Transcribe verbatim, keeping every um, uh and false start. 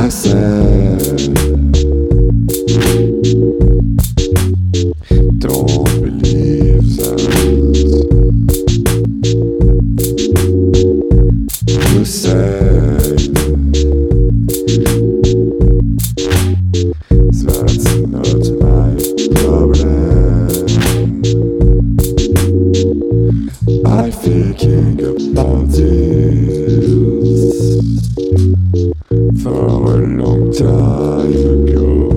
I said, don't believe that. You said, that's not my problem. I'm thinking about this for a long time ago.